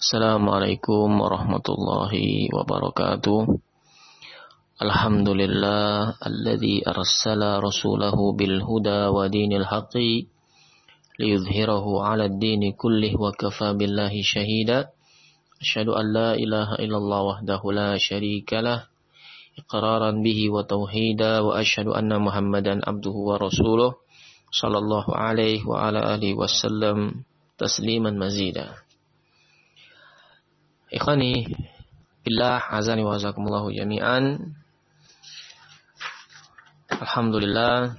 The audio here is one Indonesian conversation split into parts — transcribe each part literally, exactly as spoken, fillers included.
Assalamualaikum warahmatullahi wabarakatuh. Alhamdulillah alladzi arsala rasulahu bil huda wa dinil haqqi liyudhhirahu 'ala ad-dini kullih wa kafa billahi shahida. Asyhadu an la ilaha illallah wahdahu la syarika lah iqraran bihi wa tauhida wa asyhadu anna Muhammadan abduhu wa rasuluh sallallahu alaihi wa ala alihi wasallam tasliman mazida. Ikhwani billah azani wa jazakumullahu jami'an. Alhamdulillah,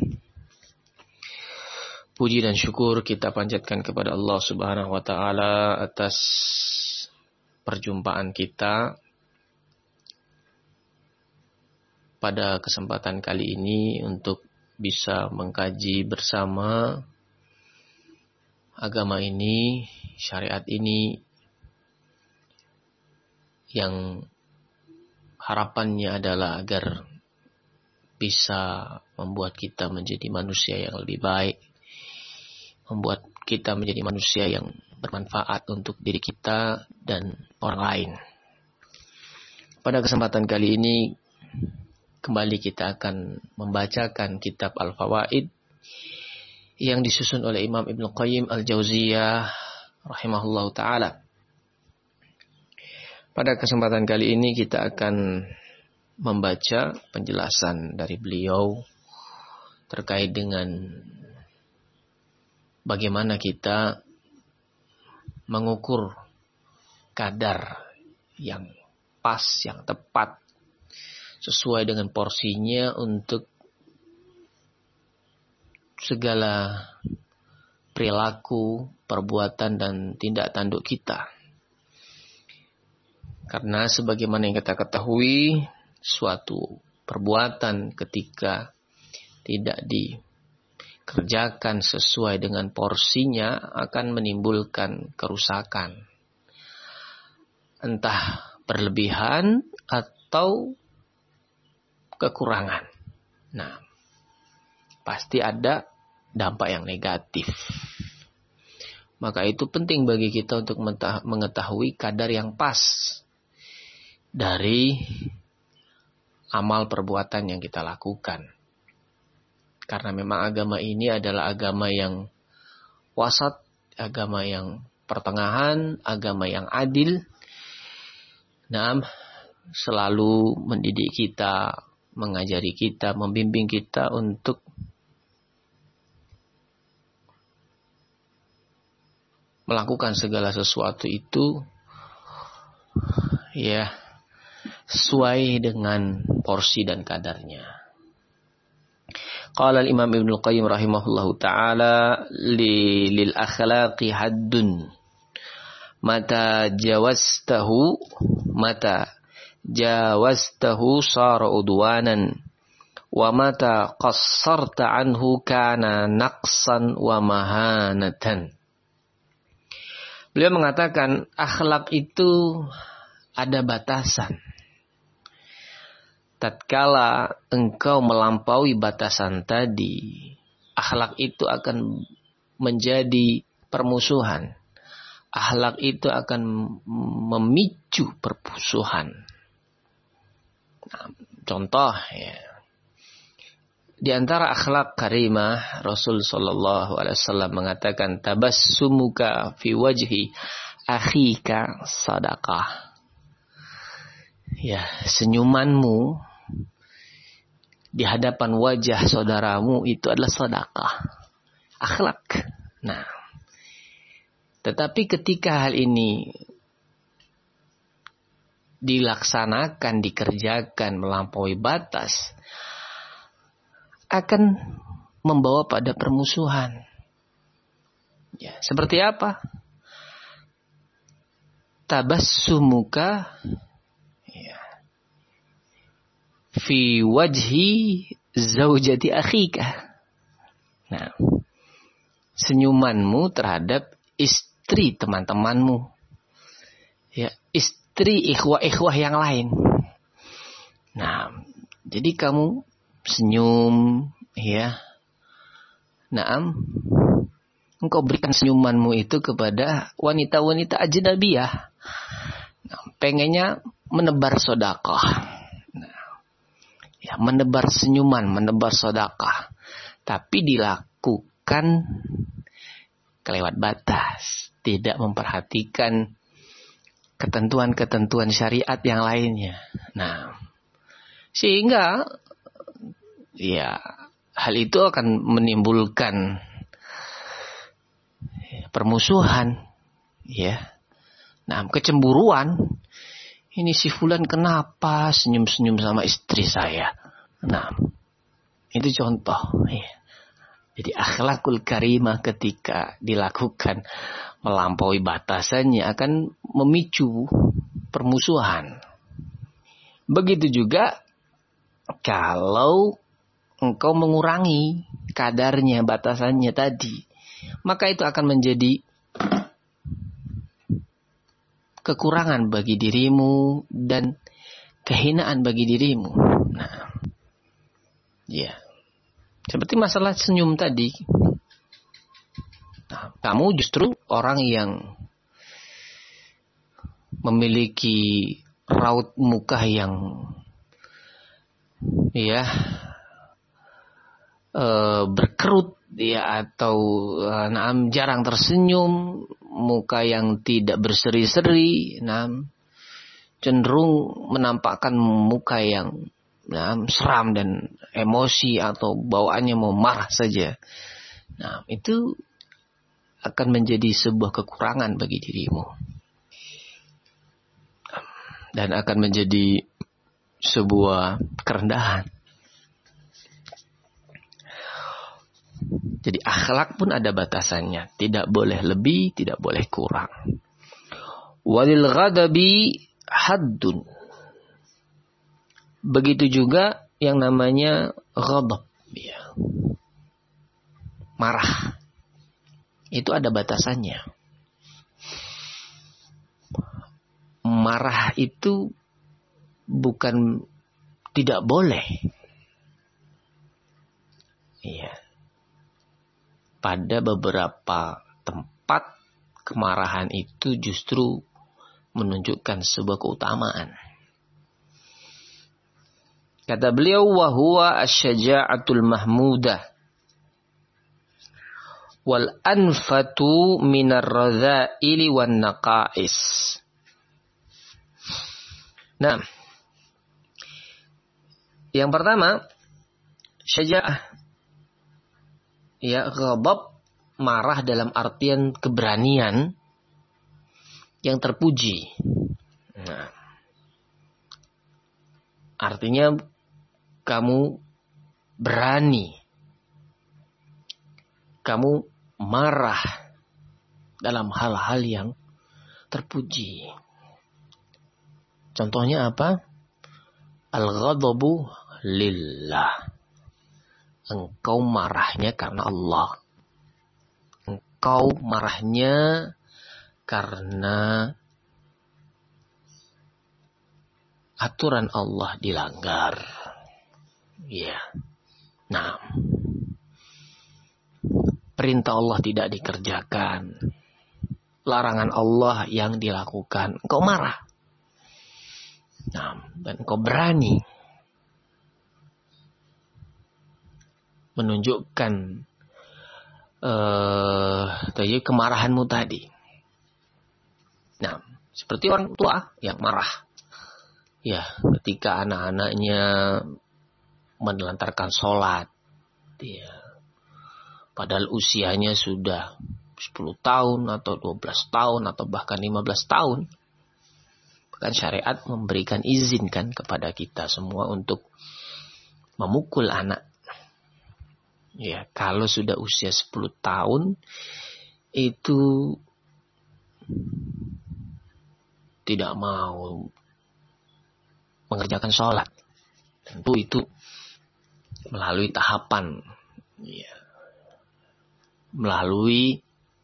puji dan syukur kita panjatkan kepada Allah Subhanahu wa taala atas perjumpaan kita pada kesempatan kali ini untuk bisa mengkaji bersama agama ini, syariat ini, yang harapannya adalah agar bisa membuat kita menjadi manusia yang lebih baik, membuat kita menjadi manusia yang bermanfaat untuk diri kita dan orang lain. Pada kesempatan kali ini kembali kita akan membacakan kitab Al-Fawaid yang disusun oleh Imam Ibnu Qayyim Al-Jauziyah rahimahullahu ta'ala. Pada kesempatan kali ini kita akan membaca penjelasan dari beliau terkait dengan bagaimana kita mengukur kadar yang pas, yang tepat, sesuai dengan porsinya untuk segala perilaku, perbuatan, dan tindak tanduk kita. Karena sebagaimana yang kita ketahui, suatu perbuatan ketika tidak dikerjakan sesuai dengan porsinya akan menimbulkan kerusakan. Entah berlebihan atau kekurangan. Nah, pasti ada dampak yang negatif. Maka itu penting bagi kita untuk mengetahui kadar yang pas dari amal perbuatan yang kita lakukan. Karena memang agama ini adalah agama yang wasat, agama yang pertengahan, agama yang adil. Nah, selalu mendidik kita, mengajari kita, membimbing kita untuk melakukan segala sesuatu itu ya sesuai dengan porsi dan kadarnya. Qala al-Imam Ibnu Qayyim rahimahullahu ta'ala li lil akhlaqi haddun mata jawaztahu mata jawaztahu sara udwanan wa mata qassarta anhu kana naqsan wa mahanatan. Beliau mengatakan akhlak itu ada batasan. Tatkala engkau melampaui batasan tadi, akhlak itu akan menjadi permusuhan. Akhlak itu akan memicu permusuhan. Nah, contoh ya. Di antara akhlak karimah, Rasul sallallahu alaihi wasallam mengatakan tabassumuka fi wajhi akhika sadaqah. Ya, senyumanmu di hadapan wajah saudaramu itu adalah sedekah, akhlak. Nah, tetapi ketika hal ini dilaksanakan, dikerjakan melampaui batas, akan membawa pada permusuhan. Ya, seperti apa? Tabassumuka fi wajhi zaujati akhika. Nah, senyumanmu terhadap istri teman-temanmu. Ya, istri ikhwah-ikhwah yang lain. Nah, jadi kamu senyum, ya. Naam, engkau berikan senyumanmu itu kepada wanita-wanita ajnabiyah. pengennya menebar sedekah. Nah, ya, menebar senyuman, menebar sedekah. Tapi dilakukan kelewat batas, tidak memperhatikan ketentuan-ketentuan syariat yang lainnya. Nah, sehingga ya hal itu akan menimbulkan permusuhan, ya. Nah, kecemburuan. Ini si fulan kenapa senyum-senyum sama istri saya? Nah, itu contoh. Ya. Jadi akhlakul karimah ketika dilakukan melampaui batasannya akan memicu permusuhan. Begitu juga kalau engkau mengurangi kadarnya, batasannya tadi, maka itu akan menjadi kekurangan bagi dirimu dan kehinaan bagi dirimu. Nah, ya, seperti masalah senyum tadi. Nah, kamu justru orang yang memiliki raut muka yang ya e, berkerut ya, atau e, nah, jarang tersenyum, muka yang tidak berseri-seri, nah, cenderung menampakkan muka yang nah, seram dan emosi atau bawaannya mau marah saja. Nah, itu akan menjadi sebuah kekurangan bagi dirimu dan akan menjadi sebuah kerendahan. Jadi akhlak pun ada batasannya, tidak boleh lebih, tidak boleh kurang. Walil ghadabi haddun. Begitu juga yang namanya ghadab, ya. Marah. Itu ada batasannya. Marah itu bukan tidak boleh. Iya. Pada beberapa tempat kemarahan itu justru menunjukkan sebuah keutamaan. Kata beliau, wa huwa asy-syaja'atul mahmudah wal anfatu minar radha'ili wan naqais. Nah, yang pertama, syaja'ah. Ya, ghadab, marah dalam artian keberanian yang terpuji. Nah, artinya kamu berani, kamu marah dalam hal-hal yang terpuji. Contohnya apa? Al-ghadabu lillah. Engkau marahnya karena Allah. Engkau marahnya karena aturan Allah dilanggar. Ya. Nah, perintah Allah tidak dikerjakan. Larangan Allah yang dilakukan. Engkau marah. Nah, dan engkau berani menunjukkan uh, tadi kemarahanmu tadi. Nah, seperti orang tua yang marah, ya, ketika anak-anaknya menelantarkan sholat, ya, padahal usianya sudah sepuluh tahun atau dua belas tahun atau bahkan lima belas tahun. Bahkan syariat memberikan izin kan kepada kita semua untuk memukul anak. Ya, kalau sudah usia sepuluh tahun itu tidak mau mengerjakan sholat, tentu itu melalui tahapan, ya, melalui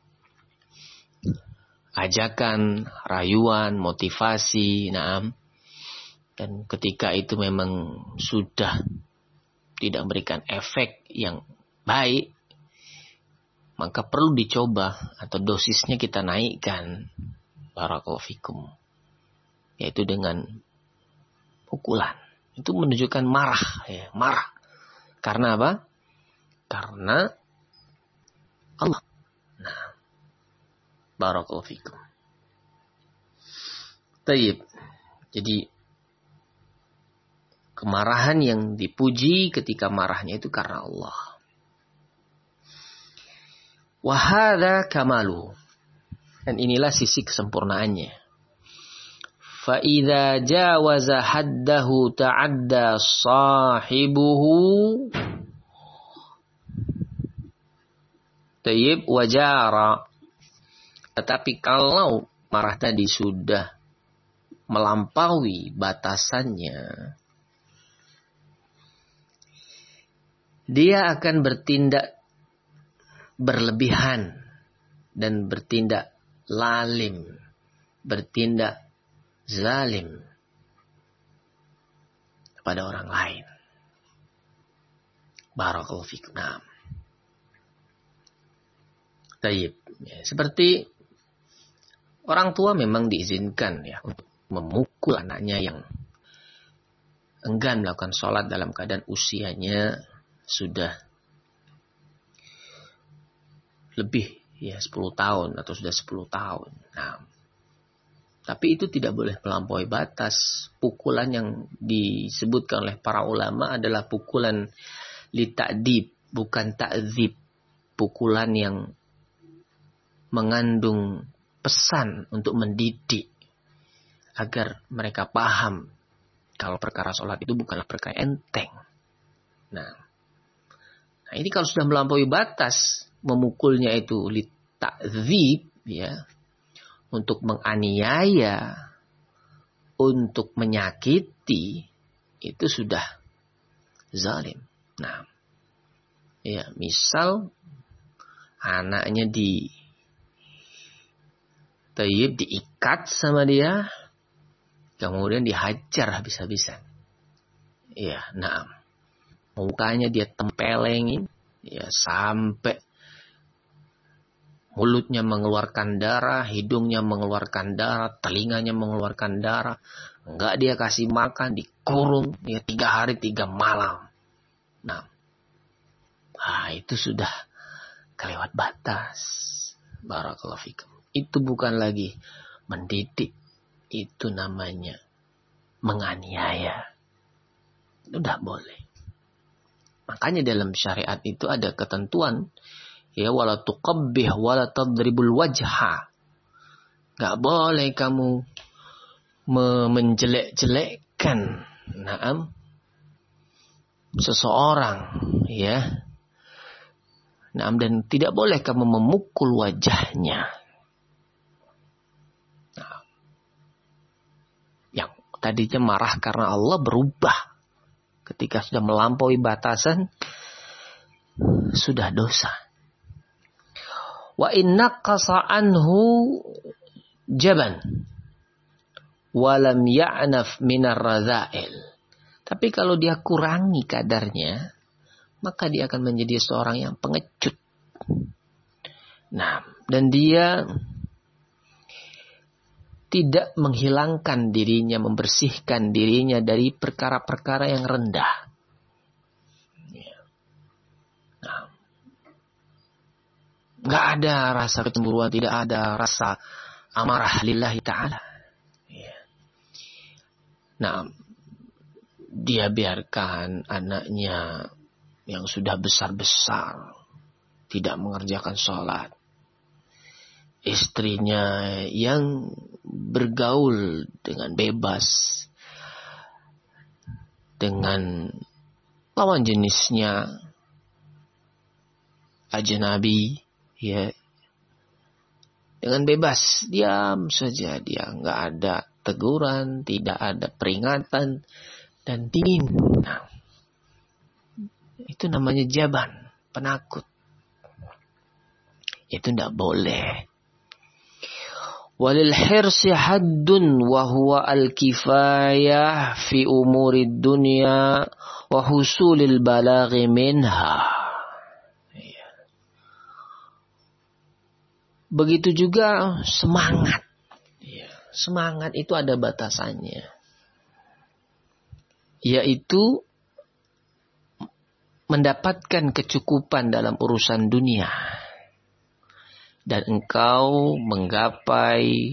ajakan, rayuan, motivasi, nah, dan ketika itu memang sudah tidak memberikan efek yang baik, maka perlu dicoba atau dosisnya kita naikkan. Barakallahu fikum. yaitu dengan pukulan. Itu menunjukkan marah, ya, marah. Karena apa? Karena Allah. Nah, barakallahu fikum. Tayyib. Jadi kemarahan yang dipuji ketika marahnya itu karena Allah. Wa hadza kamalu. Dan inilah sisi kesempurnaannya. Fa idza jawaza haddahu ta'adda sahibuhu tayyib wajara. Tetapi kalau marah tadi sudah melampaui batasannya, dia akan bertindak berlebihan dan bertindak lalim, bertindak zalim kepada orang lain. Barakallahu fikum. Nah. Tayyib. Ya, seperti orang tua memang diizinkan ya untuk memukul anaknya yang enggan melakukan sholat dalam keadaan usianya sudah lebih ya sepuluh tahun atau sudah sepuluh tahun. Nah, tapi itu tidak boleh melampaui batas. Pukulan yang disebutkan oleh para ulama adalah pukulan li ta'dib, bukan ta'dzib. Pukulan yang mengandung pesan untuk mendidik agar mereka paham kalau perkara sholat itu bukanlah perkara enteng. Nah, nah ini kalau sudah melampaui batas, memukulnya itu li ta'dzib, ya, untuk menganiaya, untuk menyakiti, itu sudah zalim. Nah, ya, misal anaknya di tayyib diikat sama dia, kemudian dihajar habis-habisan. Ya, nah, mukanya dia tempelengin, ya, sampai mulutnya mengeluarkan darah, hidungnya mengeluarkan darah, telinganya mengeluarkan darah. Enggak dia kasih makan, dikurung, ya, tiga hari tiga malam. Nah, nah itu sudah kelewat batas. Barakallahu fikum. Itu bukan lagi mendidik. Itu namanya menganiaya. Itu tidak boleh. Makanya dalam syariat itu ada ketentuan. Ya, wala tuqabbih wala tadribul wajha. Gak boleh kamu menjelek-jelekkan naam seseorang, ya. Naam, dan tidak boleh kamu memukul wajahnya. Nah, yang tadinya marah karena Allah berubah ketika sudah melampaui batasan, sudah dosa. Wa inna qasa anhu jaban walam ya'naf minar radha'il. Tapi kalau dia kurangi kadarnya, maka dia akan menjadi seorang yang pengecut. Nah, dan dia tidak menghilangkan dirinya, membersihkan dirinya dari perkara-perkara yang rendah. Nah, gak ada rasa kecemburuan, tidak ada rasa amarah lillahi ta'ala. Nah, dia biarkan anaknya yang sudah besar-besar tidak mengerjakan sholat. Istrinya yang bergaul dengan bebas dengan lawan jenisnya ajnabi, ya, dengan bebas, diam saja dia, nggak ada teguran, tidak ada peringatan, dan dingin. Nah, itu namanya jaban, penakut. Itu tidak boleh. Walil hirsi haddun wa huwa al-kifayah fi umurid dunya wa husulil balaghi minha. Begitu juga semangat. semangat itu ada batasannya. Yaitu mendapatkan kecukupan dalam urusan dunia. Dan engkau menggapai,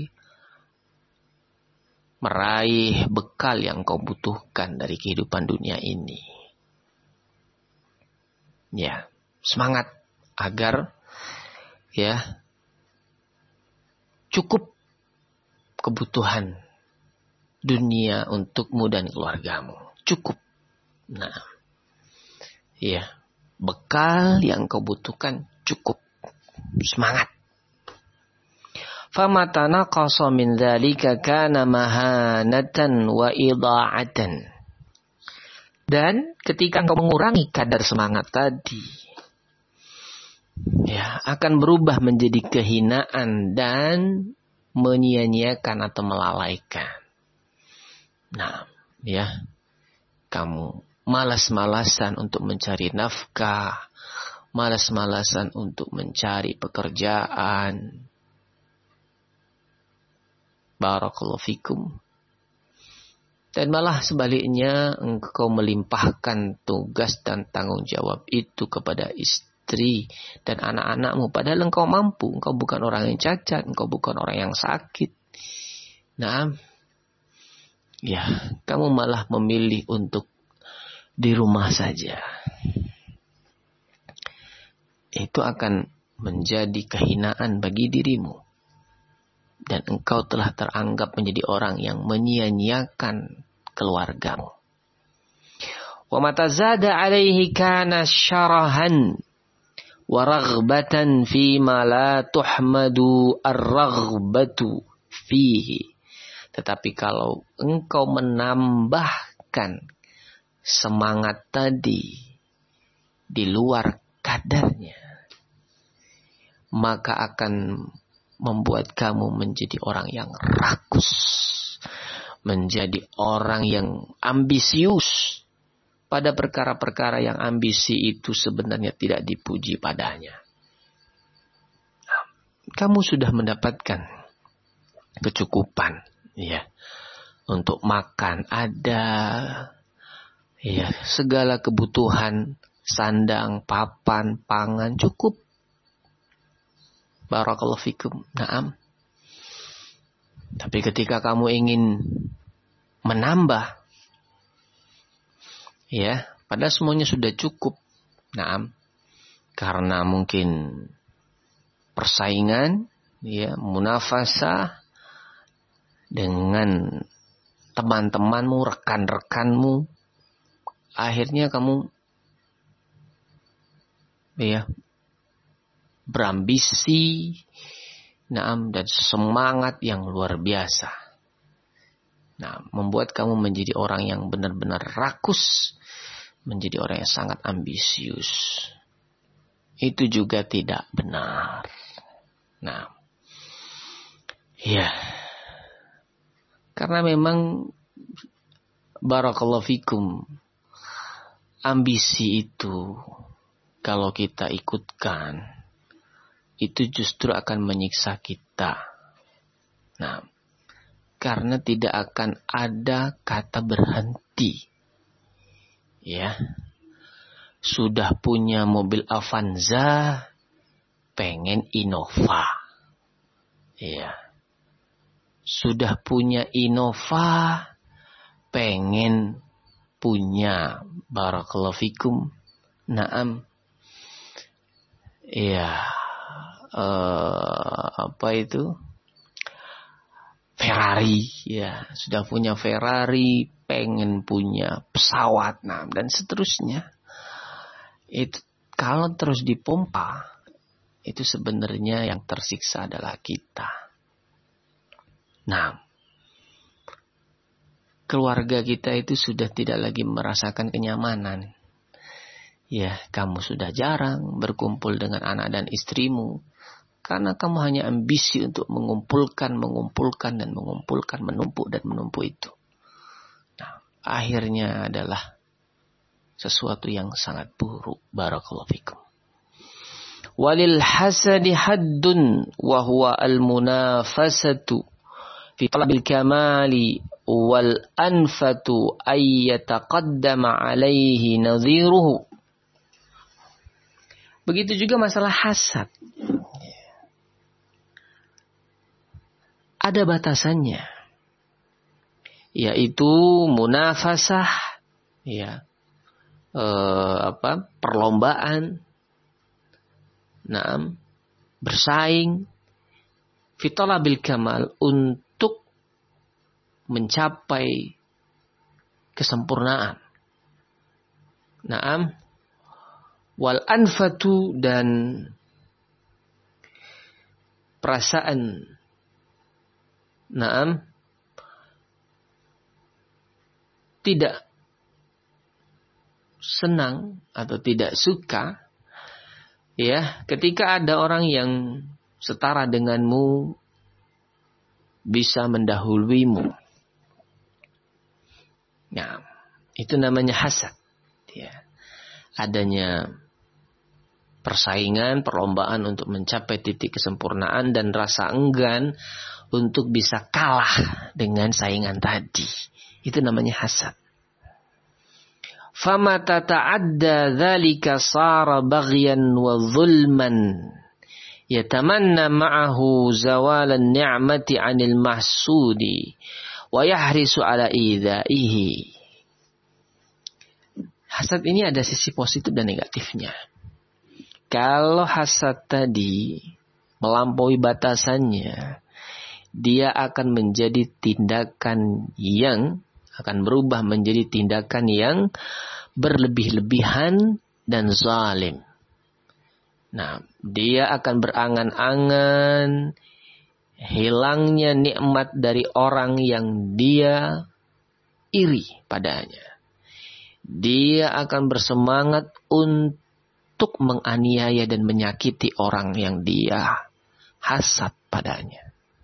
meraih bekal yang kau butuhkan dari kehidupan dunia ini. Ya, semangat agar ya cukup kebutuhan dunia untukmu dan keluargamu. Cukup. Nah, ya, bekal yang kau butuhkan cukup. Semangat. فَمَتَى نَقَصَ مِنْ ذَلِكَ كَانَ مَهَانَةً وَإِضَاعَةً. Dan ketika engkau mengurangi kadar semangat tadi, ya, akan berubah menjadi kehinaan dan menyia-nyiakan atau melalaikan. Nah, ya, kamu malas-malasan untuk mencari nafkah, malas-malasan untuk mencari pekerjaan. Barakallahu fikum. Dan malah sebaliknya engkau melimpahkan tugas dan tanggung jawab itu kepada istri dan anak-anakmu. Padahal engkau mampu. Engkau bukan orang yang cacat. Engkau bukan orang yang sakit. Nah, ya, kamu malah memilih untuk di rumah saja. Itu akan menjadi kehinaan bagi dirimu. Dan engkau telah teranggap menjadi orang yang menyia-nyiakan keluargamu. Wa mata zada alaihi kana syarahan wa raghbatan fi ma la tuhmadu ar-raghbatu fihi. Tetapi kalau engkau menambahkan semangat tadi di luar kadarnya, maka akan membuat kamu menjadi orang yang rakus, menjadi orang yang ambisius pada perkara-perkara yang ambisi itu sebenarnya tidak dipuji padanya. Kamu sudah mendapatkan kecukupan, ya, untuk makan ada, ya, segala kebutuhan, sandang, papan, pangan cukup. Barakallahu fikum. Naam. Tapi ketika kamu ingin menambah, ya, padahal semuanya sudah cukup. Naam. Karena mungkin persaingan, ya, munafasah dengan teman-temanmu, rekan-rekanmu, akhirnya kamu, ya, berambisi, naam, dan semangat yang luar biasa. Nah, membuat kamu menjadi orang yang benar-benar rakus, menjadi orang yang sangat ambisius. Itu juga tidak benar. Nah, ya, karena memang barakallahu fikum, ambisi itu kalau kita ikutkan, itu justru akan menyiksa kita. Nah, karena tidak akan ada kata berhenti. Ya. Sudah punya mobil Avanza, pengen Innova. Ya. Sudah punya Innova, pengen punya barakallahu fikum. Naam. Ya. Uh, apa itu Ferrari, ya, sudah punya Ferrari, pengen punya pesawat, nah, dan seterusnya. Itu kalau terus dipompa, itu sebenarnya yang tersiksa adalah kita. Nah, keluarga kita itu sudah tidak lagi merasakan kenyamanan. Ya, kamu sudah jarang berkumpul dengan anak dan istrimu. Karena kamu hanya ambisi untuk mengumpulkan, mengumpulkan, dan mengumpulkan, menumpuk dan menumpuk itu. Nah, akhirnya adalah sesuatu yang sangat buruk. Barakallahu fikum. Walil hasadi haddun wa huwa al munafasatu fi talabil kamali wal anfatu ay yataqaddama alaihi nadhiruhu. Begitu juga masalah hasad. Ada batasannya, yaitu munafasah, ya, eh, apa, perlombaan, naam, bersaing, fitalabil kamal, untuk mencapai kesempurnaan, naam, wal anfatu, dan perasaan, naam, tidak senang atau tidak suka, ya, ketika ada orang yang setara denganmu bisa mendahuluimu. Nah, itu namanya hasad, ya. Adanya persaingan, perlombaan untuk mencapai titik kesempurnaan dan rasa enggan untuk bisa kalah dengan saingan tadi. Itu namanya hasad. Fama tata'adda dzalika sara baghyan wa zulman yatamanna ma'ahu zawalan ni'mati 'anil mahsudi wa yahrisu 'ala idzaihi. Hasad ini ada sisi positif dan negatifnya. Kalau hasad tadi melampaui batasannya, dia akan menjadi tindakan yang akan berubah menjadi tindakan yang berlebih-lebihan dan zalim. Nah, dia akan berangan-angan hilangnya nikmat dari orang yang dia iri padanya. Dia akan bersemangat untuk menganiaya dan menyakiti orang yang dia hasad padanya.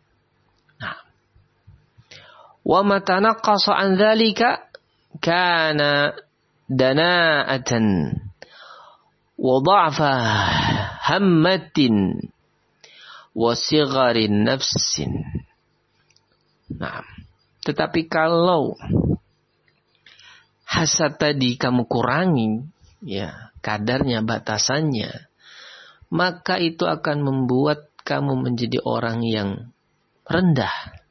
Wa mata naqasa an dzalika kana dana'atan wa dha'fa hammatin wa sigharin nafsin. Nah, tetapi kalau hasad tadi kamu kurangi, ya, kadarnya, batasannya, maka itu akan membuat kamu menjadi orang yang rendah,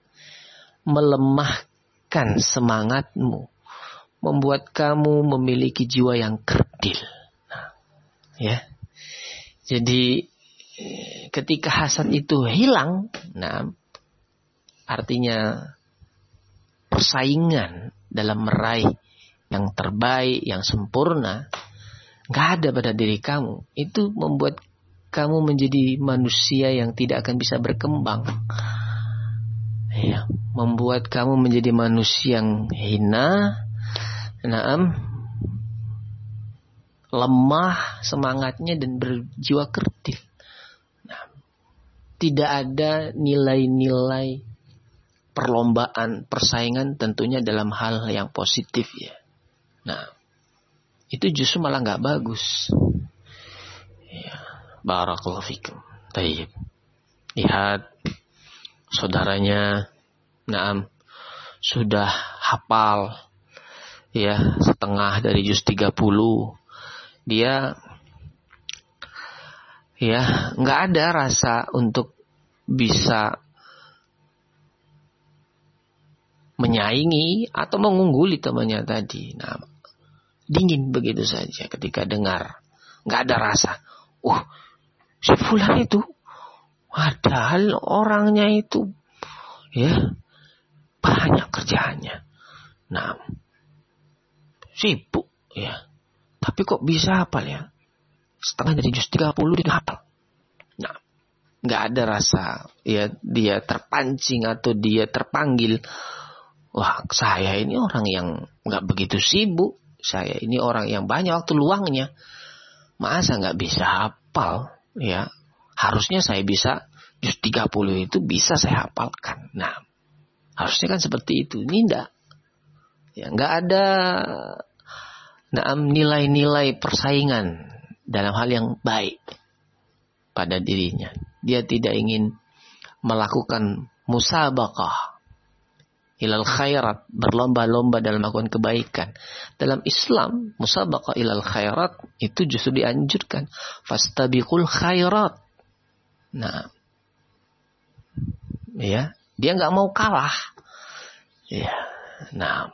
melemahkan semangatmu, membuat kamu memiliki jiwa yang kerdil. Nah, ya. Jadi ketika hasad itu hilang, nah, artinya persaingan dalam meraih yang terbaik, yang sempurna, nggak ada pada diri kamu. Itu membuat kamu menjadi manusia yang tidak akan bisa berkembang. Ya, membuat kamu menjadi manusia yang hina, naam, lemah semangatnya dan berjiwa kerdil. Nah, tidak ada nilai-nilai perlombaan, persaingan tentunya dalam hal yang positif, ya. Nah, itu justru malah nggak bagus. Ya, barakallahu fikum. Baik. Lihat saudaranya, naam, sudah hafal, ya, setengah dari juz tiga puluh. Dia, ya, nggak ada rasa untuk bisa menyaingi atau mengungguli temannya tadi. Nah, dingin begitu saja ketika dengar, nggak ada rasa. Uh, si fulan itu, padahal orangnya itu, ya, banyak kerjaannya. Nah, sibuk, ya. Tapi kok bisa hafal, ya? Setengah dari juz tiga puluh dia hafal. Nah, nggak ada rasa, ya, dia terpancing atau dia terpanggil. Wah, saya ini orang yang nggak begitu sibuk. Saya ini orang yang banyak waktu luangnya. Masa nggak bisa hafal, ya? Harusnya saya bisa, juz tiga puluh itu bisa saya hafalkan. Nah, harusnya kan seperti itu. Ini enggak. Ya, enggak ada, nah, nilai-nilai persaingan dalam hal yang baik pada dirinya. Dia tidak ingin melakukan musabaqah, ilal khairat, berlomba-lomba dalam melakukan kebaikan. Dalam Islam, musabaqah ilal khairat itu justru dianjurkan. Fastabiqul khairat. Nah, ya, dia nggak mau kalah. Ya, nah,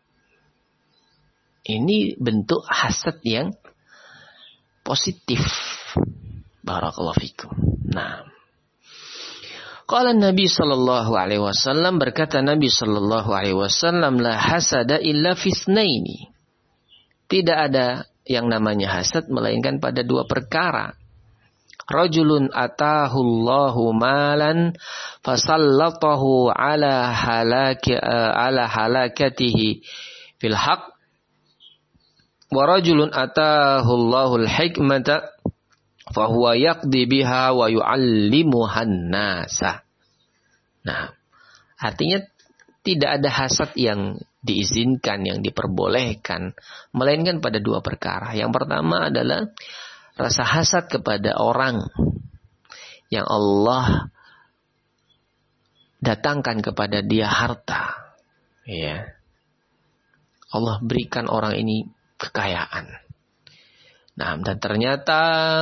ini bentuk hasad yang positif. Barakallahu fikum. Nah, qala Nabi sallallahu alaihi wasallam, berkata Nabi sallallahu alaihi wasallam, la hasada illa fisnaini. Tidak ada yang namanya hasad melainkan pada dua perkara. Rajulun atahu Allahu malan fasallatahu ala halaki ala halakatihi fil haqq, wa rajulun atahu Allahul hikmata fahuwa yaqdi biha wa yu'allimuhan nasa. Nah, artinya tidak ada hasad yang diizinkan, yang diperbolehkan, melainkan pada dua perkara. Yang pertama adalah rasa hasad kepada orang yang Allah datangkan kepada dia harta. Ya. Allah berikan orang ini kekayaan. Nah, dan ternyata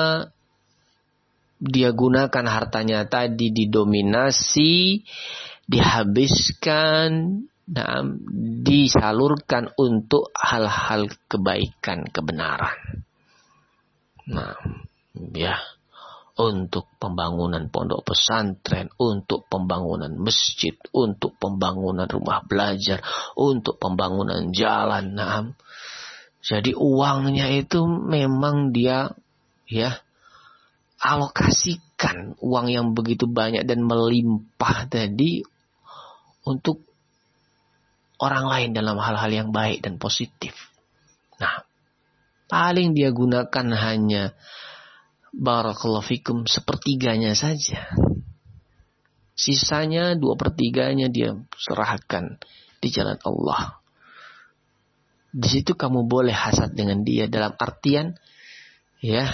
dia gunakan hartanya tadi didominasi, dihabiskan, nah, disalurkan untuk hal-hal kebaikan, kebenaran. Nah, ya, untuk pembangunan pondok pesantren, untuk pembangunan masjid, untuk pembangunan rumah belajar, untuk pembangunan jalan. Nah, jadi uangnya itu memang dia, ya, alokasikan uang yang begitu banyak dan melimpah tadi untuk orang lain dalam hal-hal yang baik dan positif. Nah, paling dia gunakan hanya barakallahu fikum sepertiganya saja. Sisanya dua pertiganya dia serahkan di jalan Allah. Di situ kamu boleh hasad dengan dia dalam artian, ya,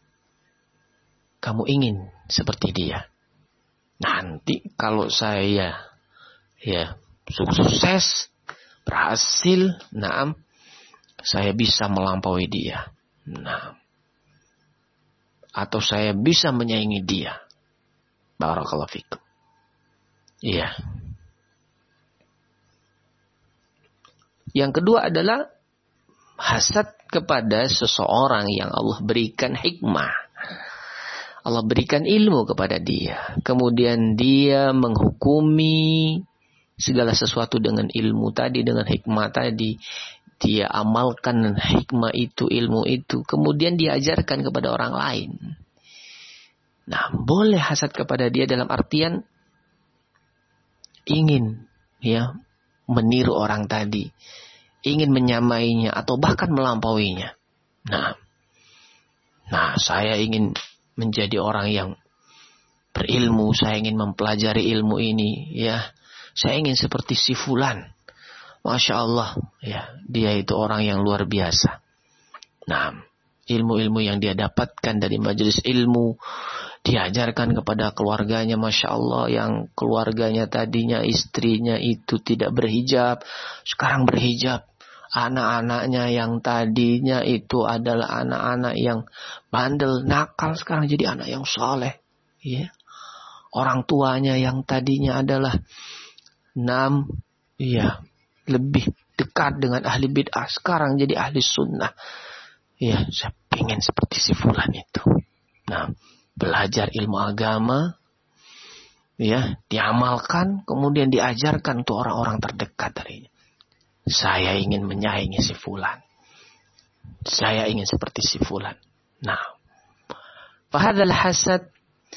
kamu ingin seperti dia. Nanti kalau saya, ya, sukses, berhasil, nah, saya bisa melampaui dia. Nah, atau saya bisa menyaingi dia. Barakallahu fikum. Iya. Yang kedua adalah hasad kepada seseorang yang Allah berikan hikmah. Allah berikan ilmu kepada dia. Kemudian dia menghukumi segala sesuatu dengan ilmu tadi, dengan hikmah tadi. Dia amalkan hikmah itu, ilmu itu. Kemudian diajarkan kepada orang lain. Nah, boleh hasad kepada dia dalam artian ingin, ya, meniru orang tadi. Ingin menyamainya atau bahkan melampauinya. Nah, nah saya ingin menjadi orang yang berilmu, saya ingin mempelajari ilmu ini, ya. Saya ingin seperti si fulan. Masya Allah, ya, dia itu orang yang luar biasa. Nah, ilmu-ilmu yang dia dapatkan dari majelis ilmu, diajarkan kepada keluarganya, Masya Allah, yang keluarganya tadinya istrinya itu tidak berhijab, sekarang berhijab. Anak-anaknya yang tadinya itu adalah anak-anak yang bandel, nakal, sekarang jadi anak yang soleh. Ya. Orang tuanya yang tadinya adalah enam, ya, lebih dekat dengan ahli bid'ah, sekarang jadi ahli sunnah. Ya, saya pengen seperti si fulan itu. Nah, belajar ilmu agama, ya, diamalkan, kemudian diajarkan untuk orang-orang terdekat darinya. Saya ingin menyaingi si fulan. Saya ingin seperti si fulan. Nah, fahadzal hasad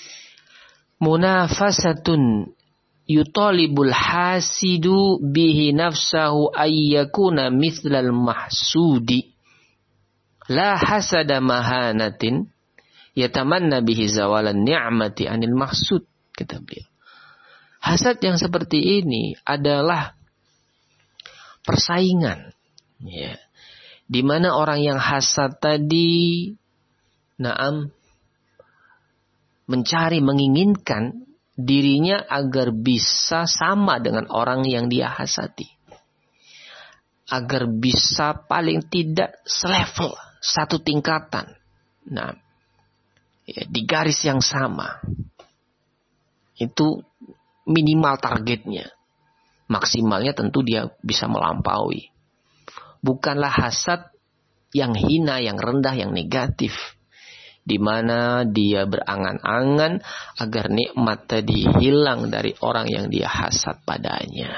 munafasatun yutalibul hasidu bihi nafsahu ayyakuna mithlal mahsudi. La hasada mahanatin yatamanna bihi zawalan ni'mati anil mahsud, kata beliau. Hasad yang seperti ini adalah persaingan, ya, di mana orang yang hasad tadi, naam, mencari, menginginkan dirinya agar bisa sama dengan orang yang dia hasadi. Agar bisa paling tidak selevel, satu tingkatan. Nah, ya, di garis yang sama. Itu minimal targetnya. Maksimalnya tentu dia bisa melampaui. Bukanlah hasad yang hina, yang rendah, yang negatif. Di mana dia berangan-angan agar nikmat tadi hilang dari orang yang dia hasad padanya.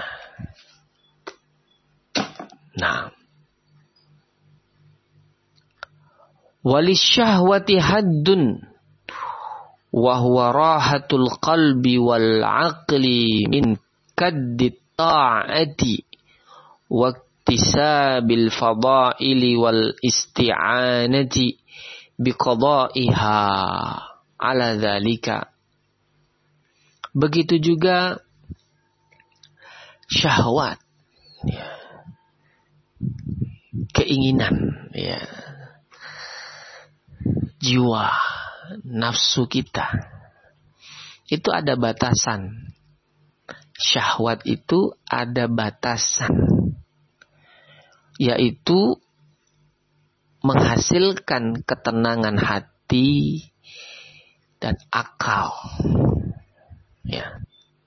Nah, walisyahwati haddun wa huwa rahatul qalbi wal aqli min kaddit ta'ati wa iktisabil fadaili wal isti'anati biqada'iha ala dzalika. Begitu juga syahwat, ya, keinginan, ya, jiwa, nafsu kita itu ada batasan. Syahwat itu ada batasan, yaitu menghasilkan ketenangan hati dan akal, ya,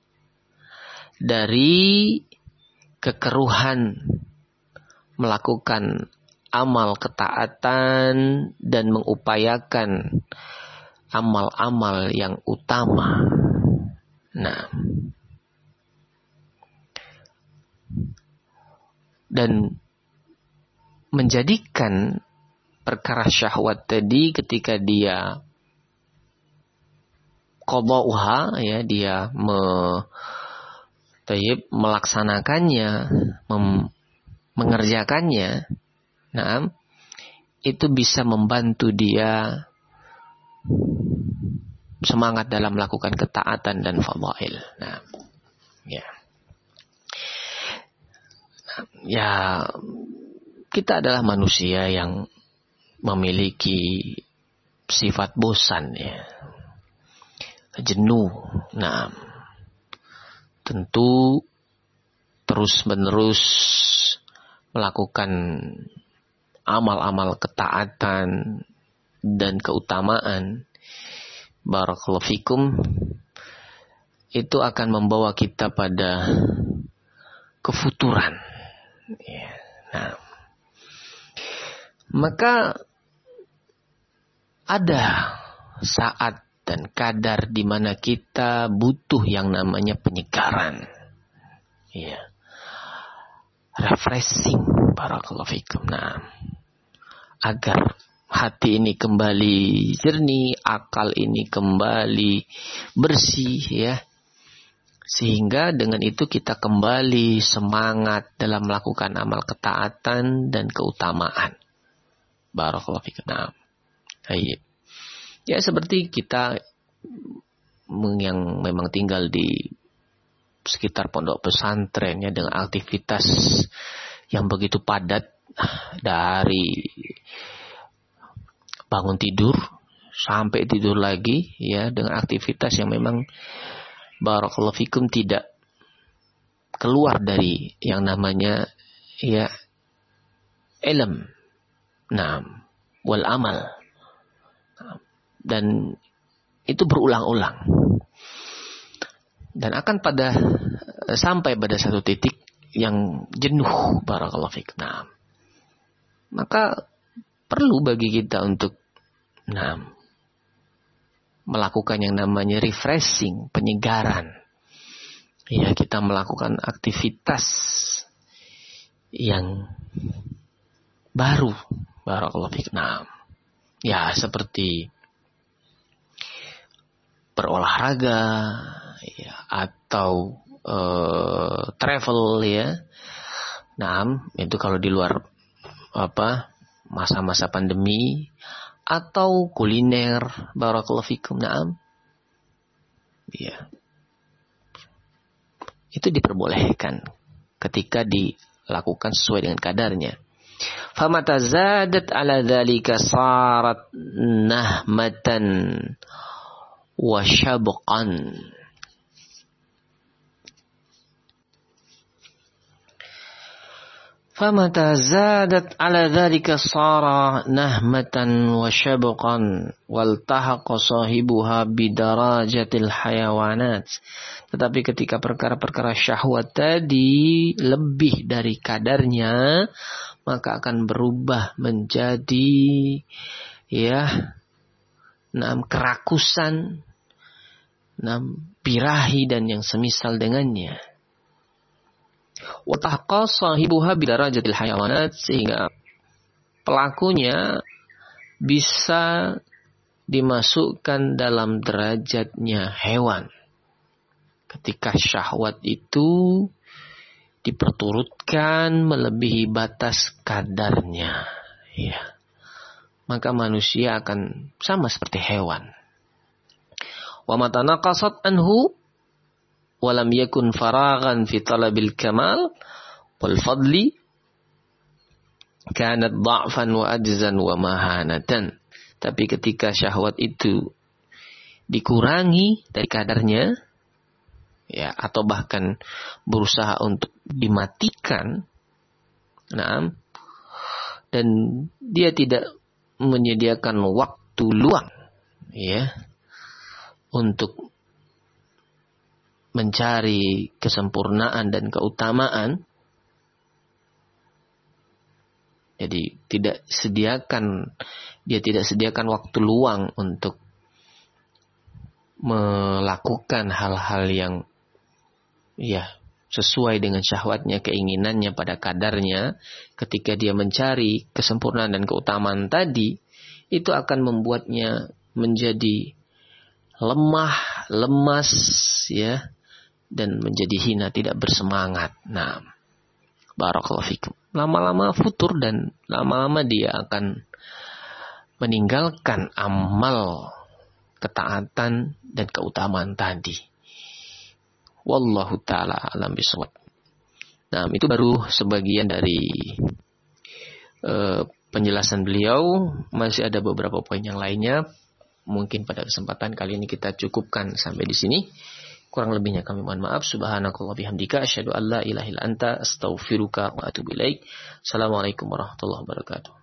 dari kekeruhan melakukan amal ketaatan dan mengupayakan amal-amal yang utama. Nah, dan menjadikan perkara syahwat tadi ketika dia qada'uha, ya, dia me, tayyib, melaksanakannya, mem, mengerjakannya, nah, itu bisa membantu dia semangat dalam melakukan ketaatan dan fadail. Nah, ya. Nah, ya, kita adalah manusia yang memiliki sifat bosan, ya, jenuh. Nah, tentu terus-menerus melakukan amal-amal ketaatan dan keutamaan, barakallahu fikum, itu akan membawa kita pada kefuturan. Ya. Nah, maka ada saat dan kadar di mana kita butuh yang namanya penyegaran, ya, refreshing, barakallahu fikum. Nah, agar hati ini kembali jernih, akal ini kembali bersih, ya, sehingga dengan itu kita kembali semangat dalam melakukan amal ketaatan dan keutamaan. Barakallahu fikum. Nah, baik. Ya, seperti kita yang memang tinggal di sekitar pondok pesantren, ya, dengan aktivitas yang begitu padat dari bangun tidur sampai tidur lagi, ya, dengan aktivitas yang memang barakallahu fikum tidak keluar dari yang namanya, ya, ilm, nah, wal amal. Dan itu berulang-ulang. Dan akan pada sampai pada satu titik yang jenuh, barakallahu fikum. Nah, maka perlu bagi kita untuk, nah, melakukan yang namanya refreshing, penyegaran. Ya, kita melakukan aktivitas yang baru, barakallahu fikum. Nah, ya, seperti berolahraga, ya, atau uh, travel, ya. Nah, itu kalau di luar apa masa-masa pandemi, atau kuliner, barakallahu fikum. Nah, ya, itu diperbolehkan ketika dilakukan sesuai dengan kadarnya. Famata zadat ala dzalika sarat nahmatan wa syabqan. فَمَتَى زَادَتْ عَلَى ذَلِكَ صَارَ نَهْمَةً وَشَبْقًا وَالْتَحَقَ صَاحِبُهَا بِدَرَجَةِ الْحَيَوَانَاتِ. Tetapi ketika perkara-perkara syahwat tadi lebih dari kadarnya, maka akan berubah menjadi ya, enam kerakusan, enam birahi dan yang semisal dengannya. Wa tahqa sahibuha bidarajatil hayawanat, sehingga pelakunya bisa dimasukkan dalam derajatnya hewan. Ketika syahwat itu diperturutkan melebihi batas kadarnya, ya, maka manusia akan sama seperti hewan. Wa mata naqasat anhu wa lam yakun faraghan fi talabil kamal wal fadli kanat dha'fan wa ajzan wa mahanatan. Tapi ketika syahwat itu dikurangi dari kadarnya, ya, atau bahkan berusaha untuk dimatikan, nah, dan dia tidak menyediakan waktu luang, ya, untuk mencari kesempurnaan dan keutamaan. Jadi tidak sediakan, dia tidak sediakan waktu luang untuk melakukan hal-hal yang ya sesuai dengan syahwatnya, keinginannya pada kadarnya. Ketika dia mencari kesempurnaan dan keutamaan tadi, itu akan membuatnya menjadi lemah, lemas, ya, dan menjadi hina, tidak bersemangat. Nah, barakallahu fikum. Lama-lama futur dan lama-lama dia akan meninggalkan amal ketaatan dan keutamaan tadi. Wallahu ta'ala alam bisawab. Nah, itu baru sebagian dari uh, penjelasan beliau. Masih ada beberapa poin yang lainnya. Mungkin pada kesempatan kali ini kita cukupkan sampai di sini. Kurang lebihnya kami mohon maaf. Subhanakallah bihamdika asyhadu an la ilaha illa anta astaghfiruka wa atubu ilaik. Assalamualaikum warahmatullahi wabarakatuh.